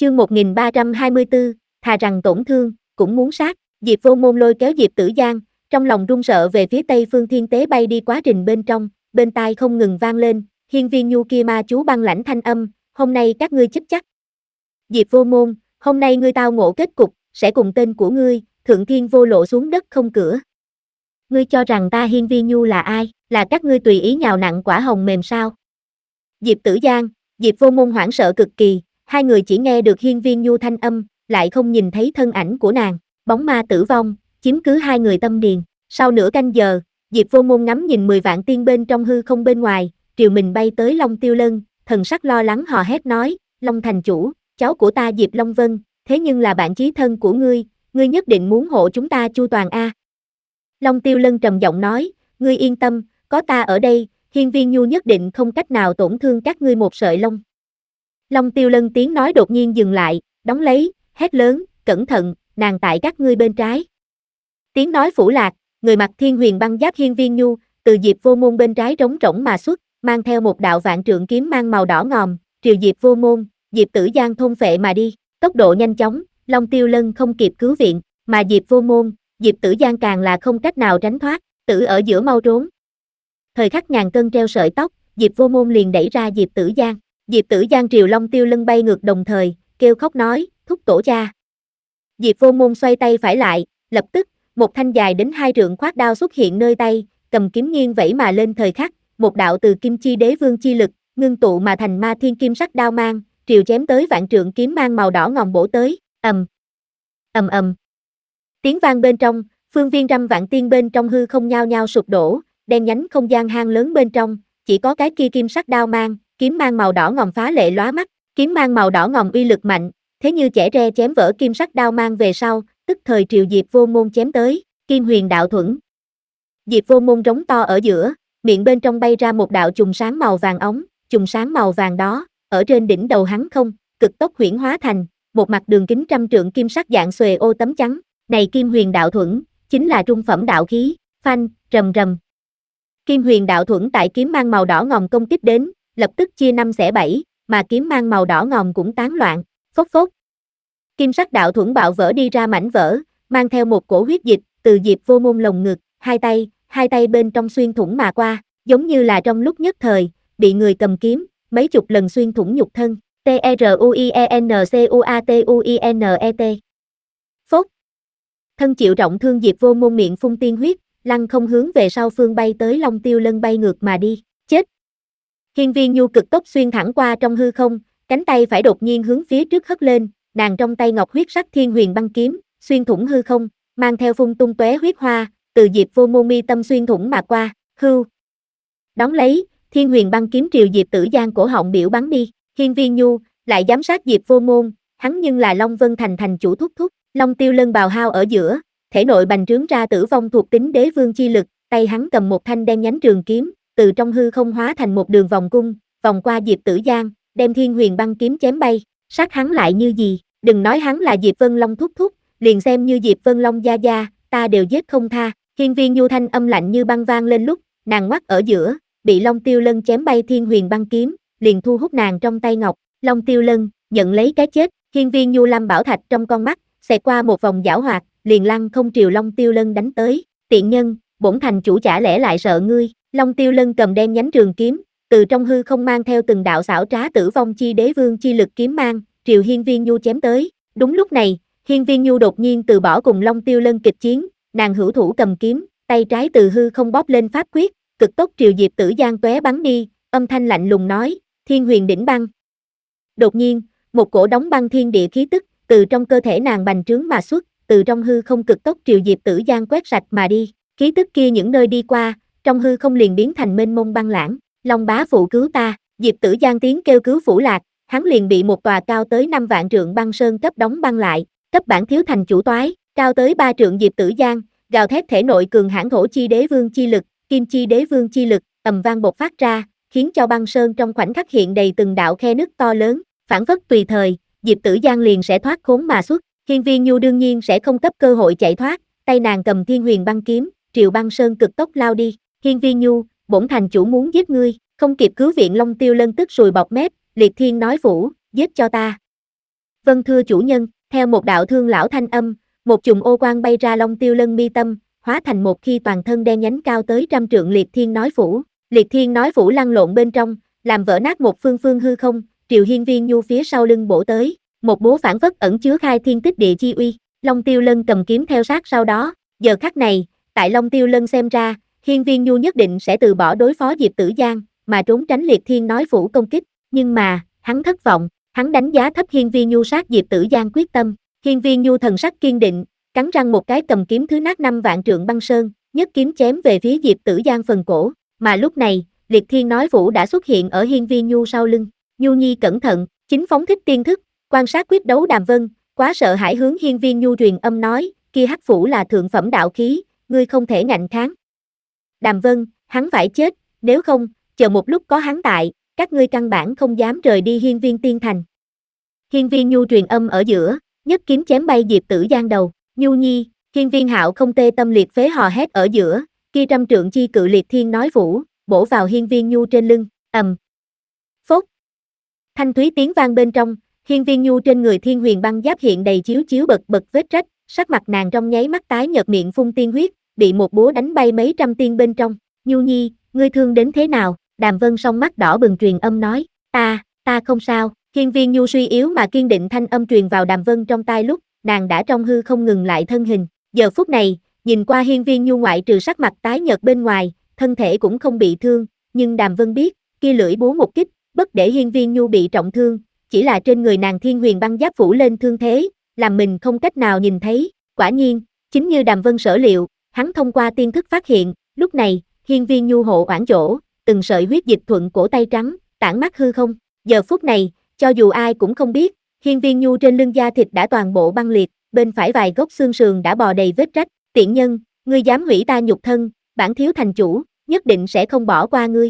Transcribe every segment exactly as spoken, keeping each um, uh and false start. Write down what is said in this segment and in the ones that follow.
Chương một nghìn ba trăm hai mươi tư, thà rằng tổn thương, cũng muốn sát. Diệp Vô Môn lôi kéo Diệp Tử Giang, trong lòng run sợ về phía Tây Phương Thiên Tế bay đi quá trình bên trong, bên tai không ngừng vang lên, hiên viên nhu kia ma chú băng lãnh thanh âm, hôm nay các ngươi chết chắc. Diệp Vô Môn, hôm nay ngươi tao ngộ kết cục, sẽ cùng tên của ngươi, thượng thiên vô lộ xuống đất không cửa. Ngươi cho rằng ta hiên viên nhu là ai, là các ngươi tùy ý nhào nặn quả hồng mềm sao? Diệp Tử Giang, Diệp Vô Môn hoảng sợ cực kỳ, hai người chỉ nghe được hiên viên nhu thanh âm, lại không nhìn thấy thân ảnh của nàng, bóng ma tử vong, chiếm cứ hai người tâm điền. Sau nửa canh giờ, Diệp Vô Môn ngắm nhìn mười vạn tiên bên trong hư không bên ngoài, triều mình bay tới Long Tiêu Lân, thần sắc lo lắng hò hét nói, Long thành chủ, cháu của ta Diệp Long Vân, thế nhưng là bạn chí thân của ngươi, ngươi nhất định muốn hộ chúng ta chu toàn a. Long Tiêu Lân trầm giọng nói, ngươi yên tâm, có ta ở đây, hiên viên nhu nhất định không cách nào tổn thương các ngươi một sợi lông. Long Tiêu Lân tiếng nói đột nhiên dừng lại, đóng lấy, hét lớn, cẩn thận, nàng tại các ngươi bên trái. Tiếng nói phủ lạc, người mặc thiên huyền băng giáp hiên viên nhu, từ Diệp Vô Môn bên trái trống rỗng mà xuất, mang theo một đạo vạn trượng kiếm mang màu đỏ ngòm, triều Diệp Vô Môn, Diệp Tử Giang thôn phệ mà đi, tốc độ nhanh chóng, Long Tiêu Lân không kịp cứu viện, mà Diệp Vô Môn, Diệp Tử Giang càng là không cách nào tránh thoát, tử ở giữa mau trốn. Thời khắc ngàn cân treo sợi tóc, Diệp Vô Môn liền đẩy ra Diệp Tử Giang, Diệp Tử Giang triều Long Tiêu Lân bay ngược đồng thời, kêu khóc nói, thúc tổ cha. Diệp Vô Môn xoay tay phải lại, lập tức, một thanh dài đến hai trượng khoát đao xuất hiện nơi tay, cầm kiếm nghiêng vẫy mà lên thời khắc, một đạo từ kim chi đế vương chi lực, ngưng tụ mà thành ma thiên kim sắc đao mang, triều chém tới vạn trượng kiếm mang màu đỏ ngòm bổ tới, ầm, ầm ầm. Tiếng vang bên trong, phương viên trăm vạn tiên bên trong hư không nhao nhao sụp đổ, đen nhánh không gian hang lớn bên trong, chỉ có cái kia kim sắc đao mang, kiếm mang màu đỏ ngòm phá lệ lóa mắt, kiếm mang màu đỏ ngòm uy lực mạnh, thế như chẻ tre chém vỡ kim sắc đao mang về sau, tức thời triều Diệp Vô Môn chém tới, Kim Huyền đạo thuẫn. Diệp Vô Môn rống to ở giữa, miệng bên trong bay ra một đạo chùm sáng màu vàng óng, chùm sáng màu vàng đó, ở trên đỉnh đầu hắn không, cực tốc huyễn hóa thành một mặt đường kính trăm trượng kim sắc dạng xuề ô tấm trắng, này Kim Huyền đạo thuẫn, chính là trung phẩm đạo khí, phanh, rầm rầm. Kim Huyền đạo thuẫn tại kiếm mang màu đỏ ngòm công kích đến, lập tức chia năm xẻ bảy, mà kiếm mang màu đỏ ngòm cũng tán loạn, phốc phốc. Kim sắc đạo thuẫn bạo vỡ đi ra mảnh vỡ, mang theo một cổ huyết dịch, từ Diệp Vô Môn lồng ngực, hai tay, hai tay bên trong xuyên thủng mà qua, giống như là trong lúc nhất thời, bị người cầm kiếm, mấy chục lần xuyên thủng nhục thân, T R U I E N C U A T U I N E T. Phốc. Thân chịu trọng thương Diệp Vô Môn miệng phun tiên huyết, lăng không hướng về sau phương bay tới Long Tiêu Lân bay ngược mà đi, chết. Hiên viên nhu cực tốc xuyên thẳng qua trong hư không, cánh tay phải đột nhiên hướng phía trước hất lên, nàng trong tay ngọc huyết sắc thiên huyền băng kiếm, xuyên thủng hư không, mang theo phun tung tóe huyết hoa, từ Diệp Vô Môn mi tâm xuyên thủng mà qua, hưu. Đón lấy, thiên huyền băng kiếm triều Diệp Tử Giang cổ họng biểu bắn đi, hiên viên nhu, lại giám sát Diệp Vô Môn, hắn nhưng là Long Vân Thành thành chủ thúc thúc, Long Tiêu Lân bào hao ở giữa, thể nội bành trướng ra tử vong thuộc tính đế vương chi lực, tay hắn cầm một thanh đen nhánh trường kiếm, từ trong hư không hóa thành một đường vòng cung, vòng qua Diệp Tử Giang, đem thiên huyền băng kiếm chém bay, sát hắn lại như gì, đừng nói hắn là Diệp Vân Long thúc thúc, liền xem như Diệp Vân Long gia gia, ta đều giết không tha. Hiên viên nhu thanh âm lạnh như băng vang lên lúc, nàng ngoắt ở giữa, bị Long Tiêu Lân chém bay thiên huyền băng kiếm, liền thu hút nàng trong tay ngọc, Long Tiêu Lân, nhận lấy cái chết, hiên viên nhu lam bảo thạch trong con mắt, xẹt qua một vòng giảo hoạt, liền lăng không triều Long Tiêu Lân đánh tới, tiện nhân, bổn thành chủ chả lẽ lại sợ ngươi, Long Tiêu Lân cầm đen nhánh trường kiếm, từ trong hư không mang theo từng đạo xảo trá tử vong chi đế vương chi lực kiếm mang, triều hiên viên nhu chém tới, đúng lúc này, hiên viên nhu đột nhiên từ bỏ cùng Long Tiêu Lân kịch chiến, nàng hữu thủ cầm kiếm, tay trái từ hư không bóp lên pháp quyết, cực tốc triều Diệp Tử Giang tóe bắn đi, âm thanh lạnh lùng nói, thiên huyền đỉnh băng. Đột nhiên, một cổ đóng băng thiên địa khí tức, từ trong cơ thể nàng bành trướng mà xuất, từ trong hư không cực tốc triều Diệp Tử Giang quét sạch mà đi, khí tức kia những nơi đi qua, trong hư không liền biến thành mênh mông băng lãng, Long bá phụ cứu ta, Diệp Tử Giang tiếng kêu cứu phủ lạc, hắn liền bị một tòa cao tới năm vạn trượng băng sơn cấp đóng băng lại, cấp bản thiếu thành chủ toái, cao tới ba trượng Diệp Tử Giang, gào thét thể nội cường hãn thổ chi đế vương chi lực, kim chi đế vương chi lực, ầm vang bộc phát ra, khiến cho băng sơn trong khoảnh khắc hiện đầy từng đạo khe nứt to lớn, phản phất tùy thời, Diệp Tử Giang liền sẽ thoát khốn mà xuất, hiên viên nhu đương nhiên sẽ không cấp cơ hội chạy thoát, tay nàng cầm thiên huyền băng kiếm, triều băng sơn cực tốc lao đi, hiên viên nhu, bổn thành chủ muốn giết ngươi, không kịp cứu viện Long Tiêu Lân tức sùi bọt mép, liệt thiên nói phủ, giết cho ta. Vâng thưa chủ nhân, theo một đạo thương lão thanh âm, một chùm ô quang bay ra Long Tiêu Lân mi tâm, hóa thành một khi toàn thân đen nhánh cao tới trăm trượng liệt thiên nói phủ. Liệt thiên nói phủ lăn lộn bên trong, làm vỡ nát một phương phương hư không, Triệu Hiên Viên Nhu phía sau lưng bổ tới, một búa phản phất ẩn chứa khai thiên tích địa chi uy. Long Tiêu Lân cầm kiếm theo sát sau đó, giờ khắc này, tại Long Tiêu Lân xem ra, Hiên Viên Nhu nhất định sẽ từ bỏ đối phó Diệp Tử Giang, mà trốn tránh liệt thiên nói phủ công kích, nhưng mà, hắn thất vọng, hắn đánh giá thấp Hiên Viên Nhu sát Diệp Tử Giang quyết tâm. Hiên Viên Nhu thần sắc kiên định, cắn răng một cái cầm kiếm thứ nát năm vạn trượng băng sơn, nhất kiếm chém về phía Diệp Tử Giang phần cổ, mà lúc này, liệt thiên nói phủ đã xuất hiện ở Hiên Viên Nhu sau lưng. Nhu Nhi cẩn thận, chính phóng thích tiên thức, quan sát quyết đấu Đàm Vân, quá sợ hãi hướng Hiên Viên Nhu truyền âm nói, kia hắc phủ là thượng phẩm đạo khí, ngươi không thể ngạnh kháng. Đàm Vân, hắn phải chết, nếu không, chờ một lúc có hắn tại, các ngươi căn bản không dám rời đi Hiên Viên Tiên Thành. Hiên Viên Nhu truyền âm ở giữa, nhất kiếm chém bay Diệp Tử Giang đầu. Nhu Nhi, Hiên Viên Hạo không tê tâm liệt phế hò hét ở giữa, kia trăm trượng chi cự liệt thiên nói phủ, bổ vào Hiên Viên Nhu trên lưng, ầm. Phốt. Thanh thúy tiếng vang bên trong, Hiên Viên Nhu trên người thiên huyền băng giáp hiện đầy chiếu chiếu bật bật vết rách, sắc mặt nàng trong nháy mắt tái nhợt, miệng phun tiên huyết, bị một búa đánh bay mấy trăm tiên bên trong. Nhu Nhi, ngươi thương đến thế nào? Đàm Vân song mắt đỏ bừng truyền âm nói, ta, ta không sao. Hiên Viên Nhu suy yếu mà kiên định thanh âm truyền vào Đàm Vân trong tai lúc, nàng đã trong hư không ngừng lại thân hình. Giờ phút này, nhìn qua Hiên Viên Nhu ngoại trừ sắc mặt tái nhợt bên ngoài, thân thể cũng không bị thương, nhưng Đàm Vân biết, kia lưỡi búa một kích, bất để Hiên Viên Nhu bị trọng thương, chỉ là trên người nàng thiên huyền băng giáp phủ lên thương thế, làm mình không cách nào nhìn thấy. Quả nhiên, chính như Đàm Vân sở liệu, hắn thông qua tiên thức phát hiện, lúc này, Hiên Viên Nhu hộ oản chỗ, từng sợi huyết dịch thuận cổ tay trắng, tản mắt hư không. Giờ phút này, cho dù ai cũng không biết, Hiên Viên Nhu trên lưng da thịt đã toàn bộ băng liệt, bên phải vài gốc xương sườn đã bò đầy vết rách. Tiện nhân, ngươi dám hủy ta nhục thân, bản thiếu thành chủ, nhất định sẽ không bỏ qua ngươi.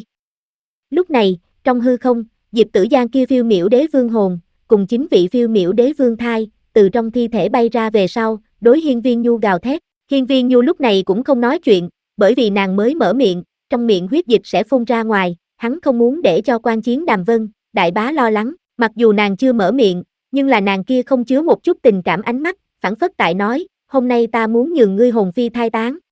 Lúc này, trong hư không, Diệp Tử Giang kia phiêu miểu đế vương hồn, cùng chính vị phiêu miểu đế vương thai, từ trong thi thể bay ra về sau, đối Hiên Viên Nhu gào thét. Hiên Viên Nhu lúc này cũng không nói chuyện, bởi vì nàng mới mở miệng, trong miệng huyết dịch sẽ phun ra ngoài, hắn không muốn để cho quan chiến Đàm Vân, đại bá lo lắng, mặc dù nàng chưa mở miệng, nhưng là nàng kia không chứa một chút tình cảm ánh mắt, phảng phất tại nói, hôm nay ta muốn nhường ngươi hồn phi thai tán.